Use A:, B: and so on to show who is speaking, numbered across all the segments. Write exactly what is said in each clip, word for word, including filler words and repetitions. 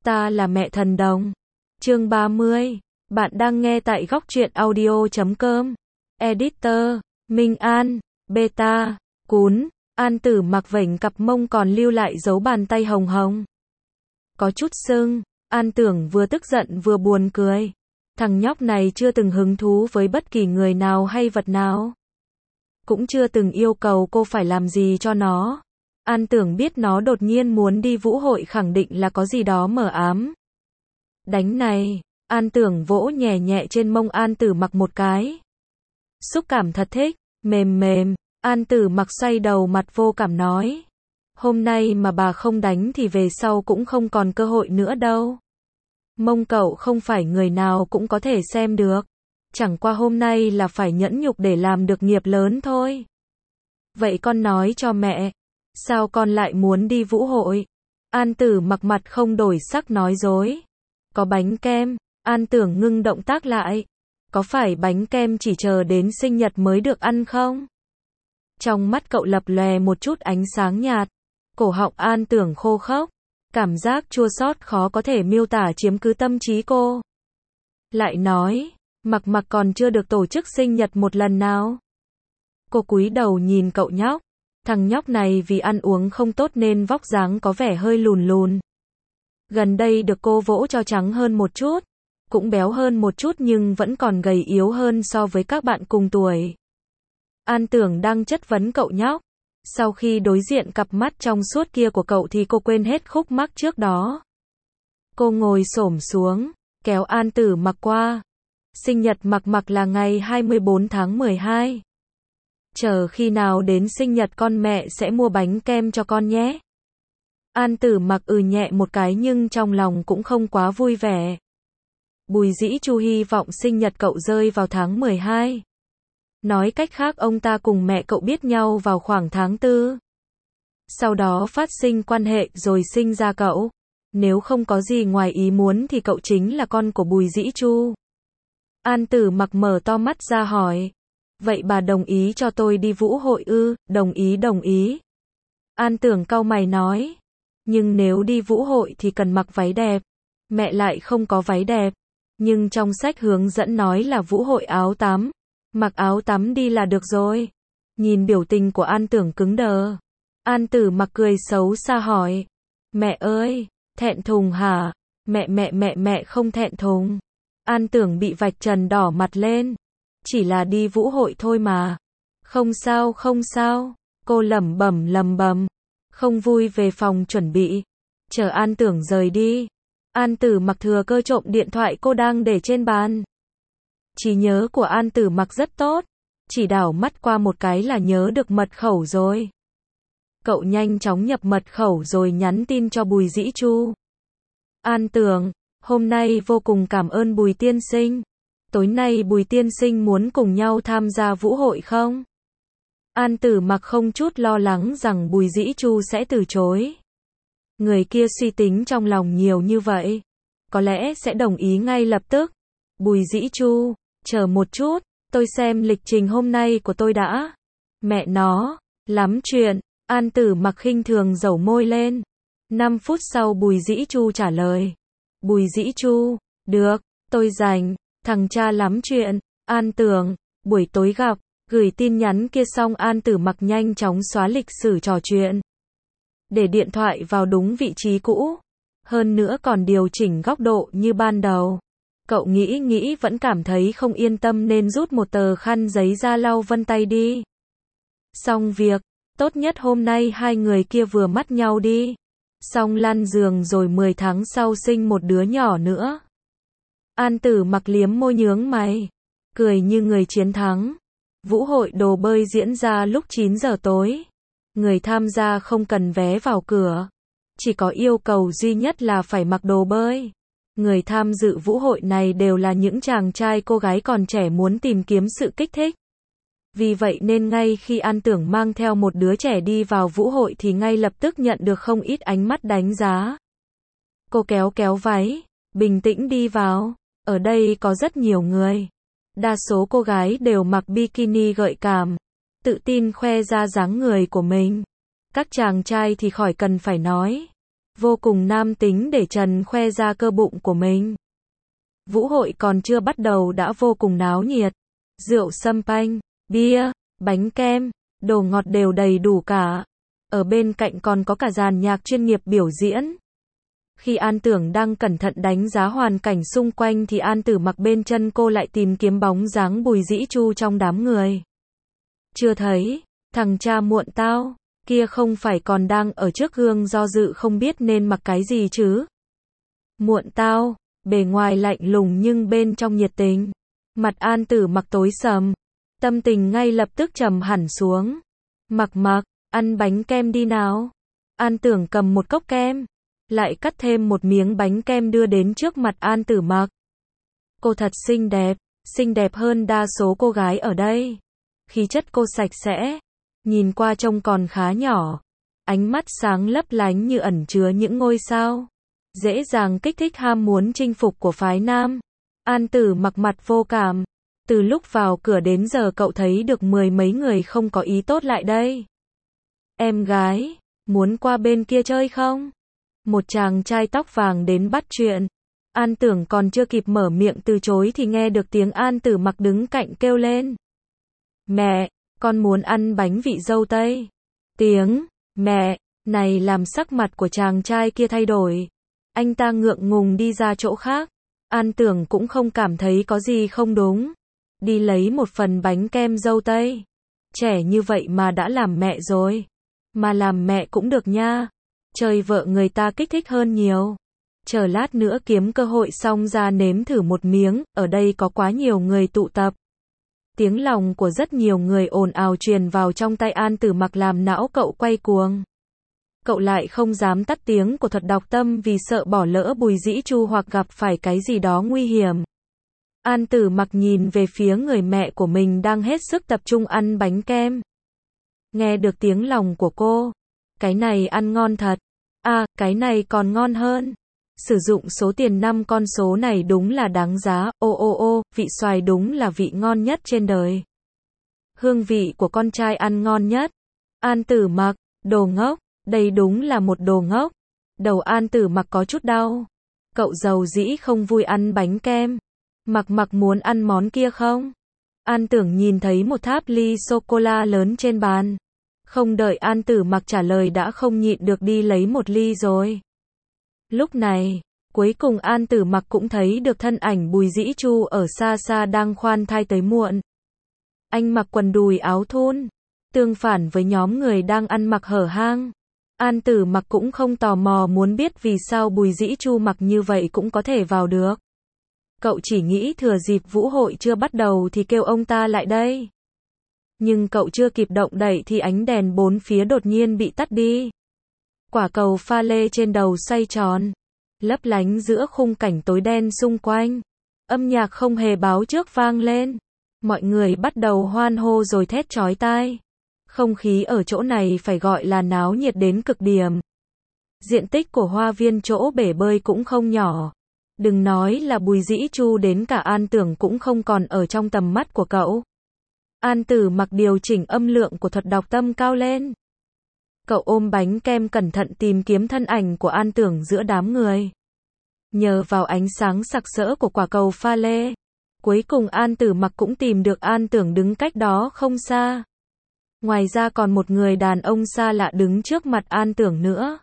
A: Ta là mẹ thần đồng. Chương ba mươi. Bạn đang nghe tại góc truyện audio chấm com. Editor, Minh An, Beta, Cún, An Tử mặc vểnh cặp mông còn lưu lại dấu bàn tay hồng hồng. Có chút sưng, An Tưởng vừa tức giận vừa buồn cười. Thằng nhóc này chưa từng hứng thú với bất kỳ người nào hay vật nào. Cũng chưa từng yêu cầu cô phải làm gì cho nó. An Tưởng biết nó đột nhiên muốn đi vũ hội khẳng định là có gì đó mờ ám. Đánh này, An Tưởng vỗ nhẹ nhẹ trên mông An Tử mặc một cái. Xúc cảm thật thích, mềm mềm. An Tử mặc xoay đầu mặt vô cảm nói. Hôm nay mà bà không đánh thì về sau cũng không còn cơ hội nữa đâu. Mông cậu không phải người nào cũng có thể xem được. Chẳng qua hôm nay là phải nhẫn nhục để làm được nghiệp lớn thôi. Vậy con nói cho mẹ. Sao con lại muốn đi vũ hội? An Tử mặc mặt không đổi sắc nói dối. Có bánh kem. An Tưởng ngưng động tác lại. Có phải bánh kem chỉ chờ đến sinh nhật mới được ăn không? Trong mắt cậu lập lòe một chút ánh sáng nhạt. Cổ họng An Tưởng khô khốc. Cảm giác chua xót khó có thể miêu tả chiếm cứ tâm trí cô. Lại nói, Mặc Mặc còn chưa được tổ chức sinh nhật một lần nào. Cô cúi đầu nhìn cậu nhóc. Thằng nhóc này vì ăn uống không tốt nên vóc dáng có vẻ hơi lùn lùn. Gần đây được cô vỗ cho trắng hơn một chút. Cũng béo hơn một chút nhưng vẫn còn gầy yếu hơn so với các bạn cùng tuổi. An Tưởng đang chất vấn cậu nhóc. Sau khi đối diện cặp mắt trong suốt kia của cậu thì cô quên hết khúc mắc trước đó. Cô ngồi xổm xuống, kéo An Tử mặc qua. Sinh nhật Mặc Mặc là ngày hai mươi bốn tháng mười hai. Chờ khi nào đến sinh nhật con mẹ sẽ mua bánh kem cho con nhé. An Tử mặc ừ nhẹ một cái nhưng trong lòng cũng không quá vui vẻ. Bùi Dĩ Chu hy vọng sinh nhật cậu rơi vào tháng mười hai. Nói cách khác ông ta cùng mẹ cậu biết nhau vào khoảng tháng tư. Sau đó phát sinh quan hệ rồi sinh ra cậu. Nếu không có gì ngoài ý muốn thì cậu chính là con của Bùi Dĩ Chu. An Tử mặc mở to mắt ra hỏi. Vậy bà đồng ý cho tôi đi vũ hội ư? Đồng ý đồng ý. An Tưởng cau mày nói. Nhưng nếu đi vũ hội thì cần mặc váy đẹp. Mẹ lại không có váy đẹp. Nhưng trong sách hướng dẫn nói là vũ hội áo tắm. Mặc áo tắm đi là được rồi. Nhìn biểu tình của An Tưởng cứng đờ. An Tử mặc cười xấu xa hỏi. Mẹ ơi, thẹn thùng hả? Mẹ mẹ mẹ mẹ không thẹn thùng. An Tưởng bị vạch trần đỏ mặt lên. Chỉ là đi vũ hội thôi mà. Không sao không sao. Cô lẩm bẩm lẩm bẩm. Không vui về phòng chuẩn bị. Chờ An Tưởng rời đi. An Tử mặc thừa cơ trộm điện thoại cô đang để trên bàn. Trí nhớ của An Tử mặc rất tốt. Chỉ đảo mắt qua một cái là nhớ được mật khẩu rồi. Cậu nhanh chóng nhập mật khẩu rồi nhắn tin cho Bùi Dĩ Chu. An Tưởng, hôm nay vô cùng cảm ơn Bùi tiên sinh. Tối nay Bùi tiên sinh muốn cùng nhau tham gia vũ hội không? An Tử mặc không chút lo lắng rằng Bùi Dĩ Chu sẽ từ chối. Người kia suy tính trong lòng nhiều như vậy. Có lẽ sẽ đồng ý ngay lập tức. Bùi Dĩ Chu, chờ một chút, tôi xem lịch trình hôm nay của tôi đã. Mẹ nó, lắm chuyện. An Tử mặc khinh thường dẩu môi lên. năm phút sau Bùi Dĩ Chu trả lời. Bùi Dĩ Chu, được, tôi rảnh, thằng cha lắm chuyện. An Tưởng, buổi tối gặp. Gửi tin nhắn kia xong An Tử mặc nhanh chóng xóa lịch sử trò chuyện. Để điện thoại vào đúng vị trí cũ. Hơn nữa còn điều chỉnh góc độ như ban đầu. Cậu nghĩ nghĩ vẫn cảm thấy không yên tâm nên rút một tờ khăn giấy ra lau vân tay đi. Xong việc, tốt nhất hôm nay hai người kia vừa mắt nhau đi. Xong lăn giường rồi mười tháng sau sinh một đứa nhỏ nữa. An Tử mặc liếm môi nhướng mày. Cười như người chiến thắng. Vũ hội đồ bơi diễn ra lúc chín giờ tối. Người tham gia không cần vé vào cửa. Chỉ có yêu cầu duy nhất là phải mặc đồ bơi. Người tham dự vũ hội này đều là những chàng trai cô gái còn trẻ muốn tìm kiếm sự kích thích. Vì vậy nên ngay khi An Tưởng mang theo một đứa trẻ đi vào vũ hội thì ngay lập tức nhận được không ít ánh mắt đánh giá. Cô kéo kéo váy, bình tĩnh đi vào. Ở đây có rất nhiều người. Đa số cô gái đều mặc bikini gợi cảm. Tự tin khoe ra dáng người của mình. Các chàng trai thì khỏi cần phải nói. vô cùng nam tính để trần khoe ra cơ bụng của mình. Vũ hội còn chưa bắt đầu đã vô cùng náo nhiệt. Rượu sâm panh, bia, bánh kem, đồ ngọt đều đầy đủ cả. Ở bên cạnh còn có cả dàn nhạc chuyên nghiệp biểu diễn. Khi An Tưởng đang cẩn thận đánh giá hoàn cảnh xung quanh thì An Tử Mặc bên chân cô lại tìm kiếm bóng dáng Bùi Dĩ Chu trong đám người. Chưa thấy, thằng cha muộn tao, kia không phải còn đang ở trước gương do dự không biết nên mặc cái gì chứ. Muộn tao, bề ngoài lạnh lùng nhưng bên trong nhiệt tình. Mặt An Tử Mặc tối sầm, tâm tình ngay lập tức trầm hẳn xuống. Mặc mặc, ăn bánh kem đi nào. An Tưởng cầm một cốc kem, lại cắt thêm một miếng bánh kem đưa đến trước mặt An Tử Mặc. Cô thật xinh đẹp, xinh đẹp hơn đa số cô gái ở đây. Khí chất cô sạch sẽ, nhìn qua trông còn khá nhỏ. Ánh mắt sáng lấp lánh như ẩn chứa những ngôi sao. Dễ dàng kích thích ham muốn chinh phục của phái nam. An Tử Mặc mặt vô cảm. Từ lúc vào cửa đến giờ cậu thấy được mười mấy người không có ý tốt lại đây. Em gái, muốn qua bên kia chơi không? Một chàng trai tóc vàng đến bắt chuyện. An Tưởng còn chưa kịp mở miệng từ chối thì nghe được tiếng An Tử Mặc đứng cạnh kêu lên. Mẹ, con muốn ăn bánh vị dâu tây. Tiếng mẹ này làm sắc mặt của chàng trai kia thay đổi. Anh ta ngượng ngùng đi ra chỗ khác. An Tưởng cũng không cảm thấy có gì không đúng. Đi lấy một phần bánh kem dâu tây. Trẻ như vậy mà đã làm mẹ rồi. Mà làm mẹ cũng được nha. Chơi vợ người ta kích thích hơn nhiều. Chờ lát nữa kiếm cơ hội xong ra nếm thử một miếng, ở đây có quá nhiều người tụ tập. Tiếng lòng của rất nhiều người ồn ào truyền vào trong tai An Tử Mặc làm não cậu quay cuồng. Cậu lại không dám tắt tiếng của thuật đọc tâm vì sợ bỏ lỡ Bùi Dĩ Chu hoặc gặp phải cái gì đó nguy hiểm. An Tử Mặc nhìn về phía người mẹ của mình đang hết sức tập trung ăn bánh kem. Nghe được tiếng lòng của cô. Cái này ăn ngon thật. À, cái này còn ngon hơn. Sử dụng số tiền năm con số này đúng là đáng giá. Ô ô ô, vị xoài đúng là vị ngon nhất trên đời. Hương vị của con trai ăn ngon nhất. An Tử Mặc, đồ ngốc, đây đúng là một đồ ngốc. Đầu An Tử Mặc có chút đau. Cậu giàu dĩ không vui ăn bánh kem. Mặc mặc muốn ăn món kia không? An Tưởng nhìn thấy một tháp ly sô-cô-la lớn trên bàn. Không đợi An Tử Mặc trả lời đã không nhịn được đi lấy một ly rồi. Lúc này, cuối cùng An Tử Mặc cũng thấy được thân ảnh Bùi Dĩ Chu ở xa xa đang khoan thai tới muộn. Anh mặc quần đùi áo thun, tương phản với nhóm người đang ăn mặc hở hang. An Tử Mặc cũng không tò mò muốn biết vì sao Bùi Dĩ Chu mặc như vậy cũng có thể vào được. Cậu chỉ nghĩ thừa dịp vũ hội chưa bắt đầu thì kêu ông ta lại đây. Nhưng cậu chưa kịp động đậy thì ánh đèn bốn phía đột nhiên bị tắt đi. Quả cầu pha lê trên đầu xoay tròn, lấp lánh giữa khung cảnh tối đen xung quanh. Âm nhạc không hề báo trước vang lên. Mọi người bắt đầu hoan hô rồi thét chói tai. Không khí ở chỗ này phải gọi là náo nhiệt đến cực điểm. Diện tích của hoa viên chỗ bể bơi cũng không nhỏ. Đừng nói là Bùi Dĩ Chu, đến cả An Tưởng cũng không còn ở trong tầm mắt của cậu. An Tử Mặc điều chỉnh âm lượng của thuật đọc tâm cao lên. Cậu ôm bánh kem cẩn thận tìm kiếm thân ảnh của An Tưởng giữa đám người. Nhờ vào ánh sáng sặc sỡ của quả cầu pha lê, cuối cùng An Tử Mặc cũng tìm được An Tưởng đứng cách đó không xa. Ngoài ra còn một người đàn ông xa lạ đứng trước mặt An Tưởng nữa.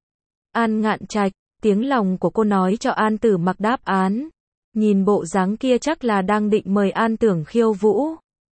A: An Ngạn Trạch, tiếng lòng của cô nói cho An Tử Mặc đáp án. Nhìn bộ dáng kia chắc là đang định mời An Tưởng khiêu vũ.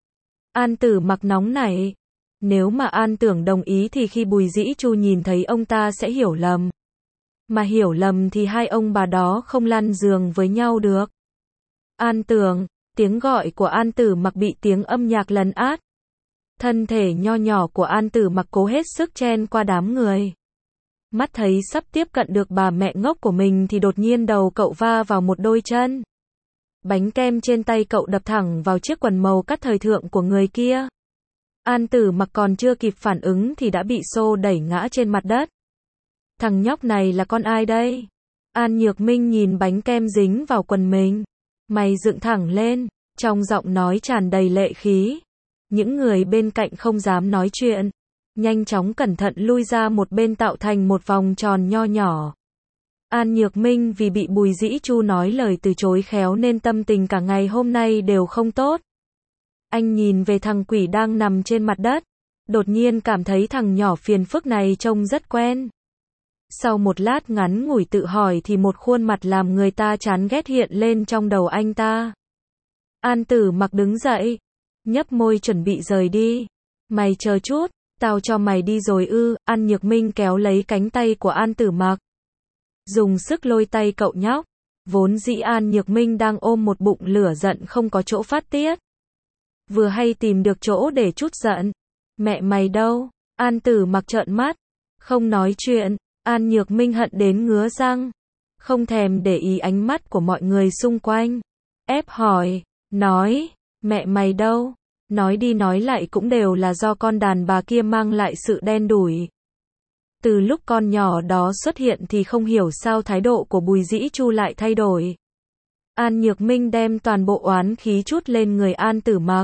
A: An Tử Mặc nóng nảy. Nếu mà An Tưởng đồng ý thì khi Bùi Dĩ Chu nhìn thấy ông ta sẽ hiểu lầm. Mà hiểu lầm thì hai ông bà đó không lăn giường với nhau được. An Tưởng, tiếng gọi của An Tử Mặc bị tiếng âm nhạc lấn át. Thân thể nho nhỏ của An Tử Mặc cố hết sức chen qua đám người. Mắt thấy sắp tiếp cận được bà mẹ ngốc của mình thì đột nhiên đầu cậu va vào một đôi chân. Bánh kem trên tay cậu đập thẳng vào chiếc quần màu cắt thời thượng của người kia. An Tử Mặc còn chưa kịp phản ứng thì đã bị xô đẩy ngã trên mặt đất. Thằng nhóc này là con ai đây? An Nhược Minh nhìn bánh kem dính vào quần mình. Mày dựng thẳng lên, trong giọng nói tràn đầy lệ khí. Những người bên cạnh không dám nói chuyện. nhanh chóng cẩn thận lui ra một bên tạo thành một vòng tròn nho nhỏ. An Nhược Minh vì bị Bùi Dĩ Chu nói lời từ chối khéo nên tâm tình cả ngày hôm nay đều không tốt. Anh nhìn về thằng quỷ đang nằm trên mặt đất, đột nhiên cảm thấy thằng nhỏ phiền phức này trông rất quen. Sau một lát ngắn ngủi tự hỏi thì một khuôn mặt làm người ta chán ghét hiện lên trong đầu anh ta. An Tử Mặc đứng dậy, nhấp môi chuẩn bị rời đi. Mày chờ chút, tao cho mày đi rồi ư? An Nhược Minh kéo lấy cánh tay của An Tử Mặc, dùng sức lôi tay cậu nhóc. Vốn dĩ An Nhược Minh đang ôm một bụng lửa giận không có chỗ phát tiết, vừa hay tìm được chỗ để trút giận. Mẹ mày đâu? An Tử Mặc trợn mắt, không nói chuyện. An Nhược Minh hận đến ngứa răng, không thèm để ý ánh mắt của mọi người xung quanh, ép hỏi, nói, mẹ mày đâu? Nói đi nói lại cũng đều là do con đàn bà kia mang lại sự đen đủi. Từ lúc con nhỏ đó xuất hiện thì không hiểu sao thái độ của Bùi Dĩ Chu lại thay đổi. An Nhược Minh đem toàn bộ oán khí trút lên người An Tử Mặc.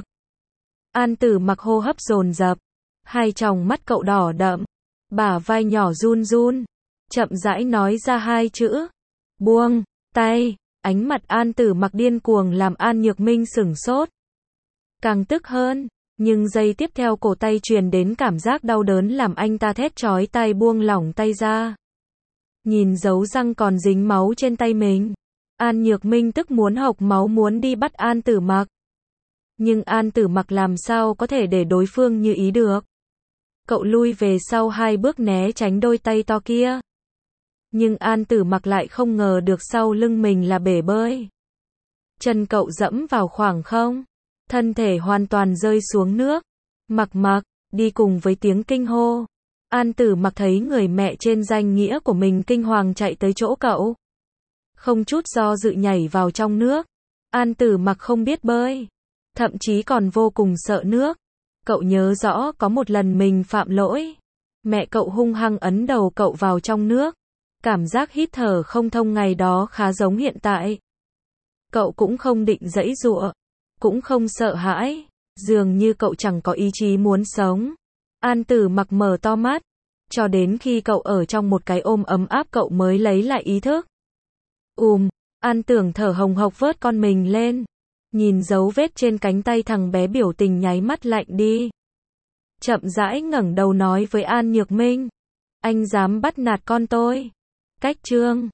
A: An Tử Mặc hô hấp dồn dập, hai tròng mắt cậu đỏ đậm, bả vai nhỏ run run, chậm rãi nói ra hai chữ, buông tay. Ánh mặt An Tử Mặc điên cuồng làm An Nhược Minh sửng sốt, càng tức hơn, nhưng giây tiếp theo cổ tay truyền đến cảm giác đau đớn làm anh ta thét chói tai buông lỏng tay ra. Nhìn dấu răng còn dính máu trên tay mình, An Nhược Minh tức muốn hộc máu muốn đi bắt An Tử Mặc. Nhưng An Tử Mặc làm sao có thể để đối phương như ý được. Cậu lui về sau hai bước né tránh đôi tay to kia. Nhưng An Tử Mặc lại không ngờ được sau lưng mình là bể bơi. Chân cậu dẫm vào khoảng không, thân thể hoàn toàn rơi xuống nước. Mặc Mặc, đi cùng với tiếng kinh hô. An Tử Mặc thấy người mẹ trên danh nghĩa của mình kinh hoàng chạy tới chỗ cậu. Không chút do dự nhảy vào trong nước. An Tử Mặc không biết bơi, thậm chí còn vô cùng sợ nước. Cậu nhớ rõ có một lần mình phạm lỗi, mẹ cậu hung hăng ấn đầu cậu vào trong nước. Cảm giác hít thở không thông ngày đó khá giống hiện tại. Cậu cũng không định giãy giụa, cũng không sợ hãi, dường như cậu chẳng có ý chí muốn sống. An Tử Mặc mở to mắt, cho đến khi cậu ở trong một cái ôm ấm áp cậu mới lấy lại ý thức. Ùm, An Tưởng thở hồng hộc vớt con mình lên, nhìn dấu vết trên cánh tay thằng bé biểu tình nháy mắt lạnh đi. Chậm rãi ngẩng đầu nói với An Nhược Minh, anh dám bắt nạt con tôi. Cách chương